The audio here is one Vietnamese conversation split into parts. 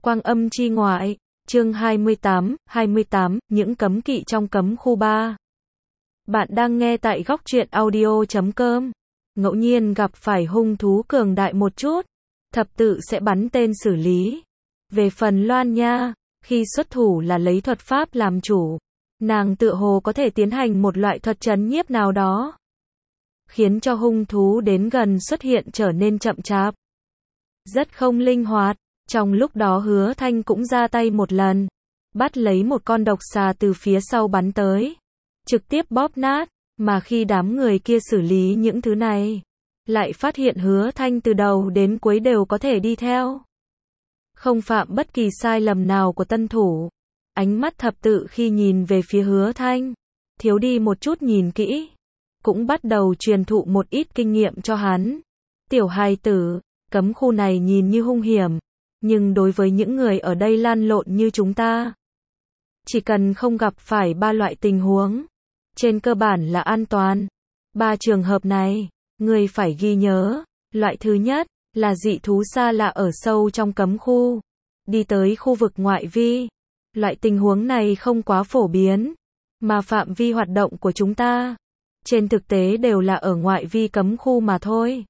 Quang âm chi ngoại, chương 28, những cấm kỵ trong cấm khu 3. Bạn đang nghe tại góc truyện audio.com. Ngẫu nhiên gặp phải hung thú cường đại một chút, thập tự sẽ bắn tên xử lý. Về phần Loan Nha, khi xuất thủ là lấy thuật pháp làm chủ. Nàng tựa hồ có thể tiến hành một loại thuật trấn nhiếp nào đó, khiến cho hung thú đến gần xuất hiện trở nên chậm chạp, rất không linh hoạt. Trong lúc đó Hứa Thanh cũng ra tay một lần, bắt lấy một con độc xà từ phía sau bắn tới, trực tiếp bóp nát, mà khi đám người kia xử lý những thứ này, lại phát hiện Hứa Thanh từ đầu đến cuối đều có thể đi theo, không phạm bất kỳ sai lầm nào của tân thủ. Ánh mắt thập tự khi nhìn về phía Hứa Thanh, thiếu đi một chút nhìn kỹ, cũng bắt đầu truyền thụ một ít kinh nghiệm cho hắn. Tiểu hài tử, cấm khu này nhìn như hung hiểm, nhưng đối với những người ở đây lan lộn như chúng ta, chỉ cần không gặp phải ba loại tình huống, trên cơ bản là an toàn. Ba trường hợp này, người phải ghi nhớ. Loại thứ nhất, là dị thú xa lạ ở sâu trong cấm khu, đi tới khu vực ngoại vi. Loại tình huống này không quá phổ biến, mà phạm vi hoạt động của chúng ta, trên thực tế đều là ở ngoại vi cấm khu mà thôi.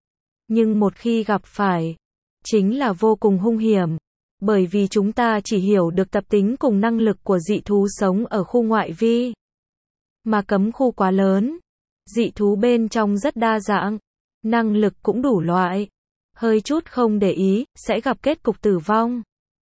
Nhưng một khi gặp phải, chính là vô cùng hung hiểm, bởi vì chúng ta chỉ hiểu được tập tính cùng năng lực của dị thú sống ở khu ngoại vi. Mà cấm khu quá lớn, dị thú bên trong rất đa dạng, năng lực cũng đủ loại, hơi chút không để ý, sẽ gặp kết cục tử vong.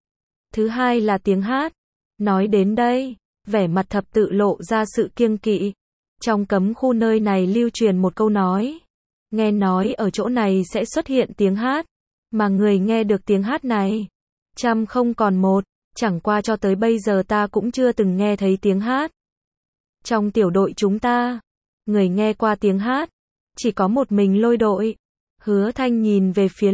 Thứ hai là tiếng hát. Nói đến đây, vẻ mặt thập tự lộ ra sự kiêng kỵ. Trong cấm khu nơi này lưu truyền một câu nói, nghe nói ở chỗ này sẽ xuất hiện tiếng hát, mà người nghe được tiếng hát này, trăm không còn một, chẳng qua cho tới bây giờ ta cũng chưa từng nghe thấy tiếng hát. Trong tiểu đội chúng ta, người nghe qua tiếng hát, chỉ có một mình Lôi đội. Hứa Thanh nhìn về phía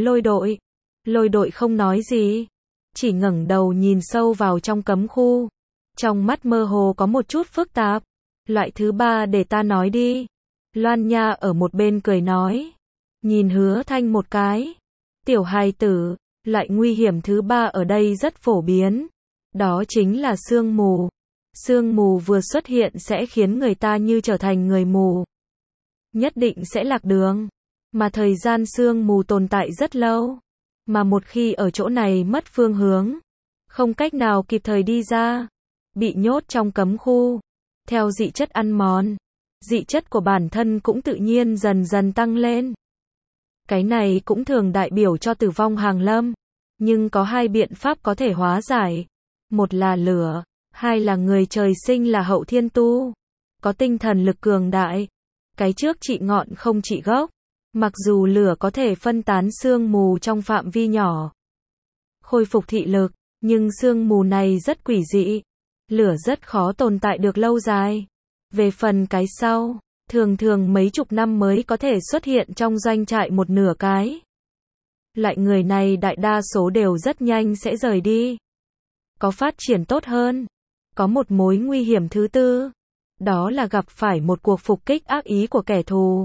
Lôi đội không nói gì, chỉ ngẩng đầu nhìn sâu vào trong cấm khu, trong mắt mơ hồ có một chút phức tạp. Loại thứ ba để ta nói đi. Loan Nha ở một bên cười nói, nhìn Hứa Thanh một cái. Tiểu hài tử, loại nguy hiểm thứ ba ở đây rất phổ biến, đó chính là sương mù. Sương mù vừa xuất hiện sẽ khiến người ta như trở thành người mù, nhất định sẽ lạc đường, mà thời gian sương mù tồn tại rất lâu, mà một khi ở chỗ này mất phương hướng, không cách nào kịp thời đi ra, bị nhốt trong cấm khu, theo dị chất ăn mòn, dị chất của bản thân cũng tự nhiên dần dần tăng lên. Cái này cũng thường đại biểu cho tử vong hàng lâm, nhưng có hai biện pháp có thể hóa giải. Một là lửa, hai là người trời sinh là hậu thiên tu, có tinh thần lực cường đại. Cái trước trị ngọn không trị gốc, mặc dù lửa có thể phân tán sương mù trong phạm vi nhỏ, khôi phục thị lực, nhưng sương mù này rất quỷ dị, lửa rất khó tồn tại được lâu dài. Về phần cái sau, thường thường mấy chục năm mới có thể xuất hiện trong doanh trại một nửa cái. Loại người này đại đa số đều rất nhanh sẽ rời đi, có phát triển tốt hơn. Có một mối nguy hiểm thứ tư, đó là gặp phải một cuộc phục kích ác ý của kẻ thù.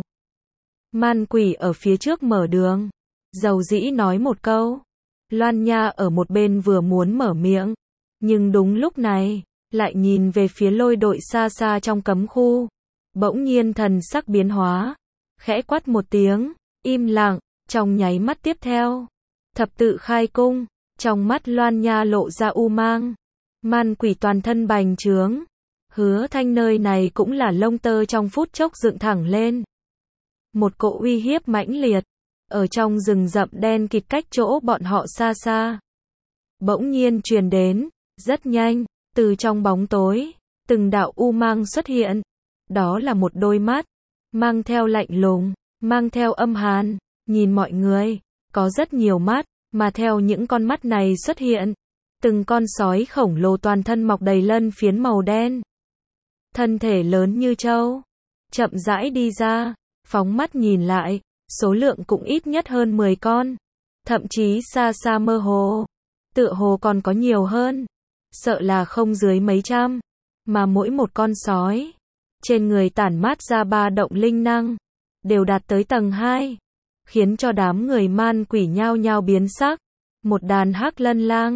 Man quỷ ở phía trước mở đường, dầu dĩ nói một câu. Loan Nha ở một bên vừa muốn mở miệng, nhưng đúng lúc này, lại nhìn về phía Lôi đội xa xa trong cấm khu. Bỗng nhiên thần sắc biến hóa, khẽ quát một tiếng, im lặng. Trong nháy mắt tiếp theo, thập tự khai cung, trong mắt Loan Nha lộ ra u mang. Man quỷ toàn thân bành trướng, Hứa Thanh nơi này cũng là lông tơ trong phút chốc dựng thẳng lên. Một cỗ uy hiếp mãnh liệt, ở trong rừng rậm đen kịt cách chỗ bọn họ xa xa, bỗng nhiên truyền đến. Rất nhanh, từ trong bóng tối, từng đạo u mang xuất hiện. Đó là một đôi mắt, mang theo lạnh lùng, mang theo âm hàn. Nhìn mọi người, có rất nhiều mắt, mà theo những con mắt này xuất hiện, từng con sói khổng lồ toàn thân mọc đầy lân phiến màu đen, thân thể lớn như trâu, chậm rãi đi ra. Phóng mắt nhìn lại, số lượng cũng ít nhất hơn 10 con, thậm chí xa xa mơ hồ, tựa hồ còn có nhiều hơn, sợ là không dưới mấy trăm. Mà mỗi một con sói, trên người tản mát ra ba động linh năng, đều đạt tới tầng 2, khiến cho đám người man quỷ nhao nhao biến sắc. Một đàn hắc lân lang,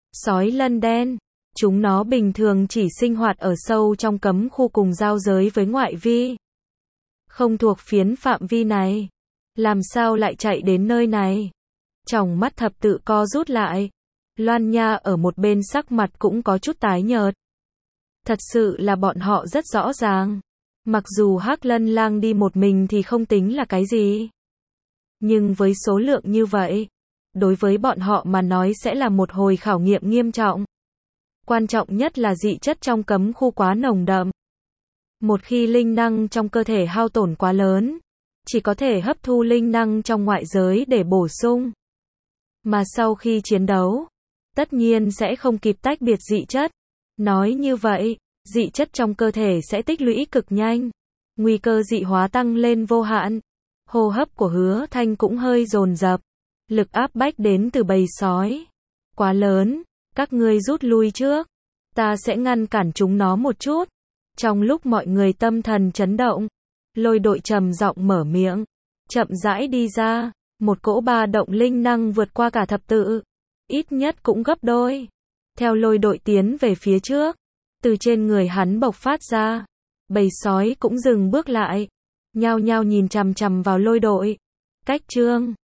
Sói lân đen. Chúng nó bình thường chỉ sinh hoạt ở sâu trong cấm khu cùng giao giới với ngoại vi. Không thuộc phiến phạm vi này. Làm sao lại chạy đến nơi này? Tròng mắt thập tự co rút lại. Loan Nha ở một bên sắc mặt cũng có chút tái nhợt. Thật sự là bọn họ rất rõ ràng. Mặc dù Hắc Lân Lang đi một mình thì không tính là cái gì. Nhưng với số lượng như vậy, đối với bọn họ mà nói sẽ là một hồi khảo nghiệm nghiêm trọng. Quan trọng nhất là dị chất trong cấm khu quá nồng đậm. Một khi linh năng trong cơ thể hao tổn quá lớn, chỉ có thể hấp thu linh năng trong ngoại giới để bổ sung. Mà sau khi chiến đấu, tất nhiên sẽ không kịp tách biệt dị chất. Nói như vậy, dị chất trong cơ thể sẽ tích lũy cực nhanh. Nguy cơ dị hóa tăng lên vô hạn. Hô hấp của Hứa Thanh cũng hơi dồn dập. Lực áp bách đến từ bầy sói quá lớn, các ngươi rút lui trước. Ta sẽ ngăn cản chúng nó một chút. Trong lúc mọi người tâm thần chấn động, Lôi Đội trầm giọng mở miệng, chậm rãi đi ra, một cỗ ba động linh năng vượt qua cả thập tự, ít nhất cũng gấp đôi. Theo Lôi Đội tiến về phía trước, từ trên người hắn bộc phát ra, bầy sói cũng dừng bước lại, nhao nhao nhìn chằm chằm vào Lôi Đội. Cách Trương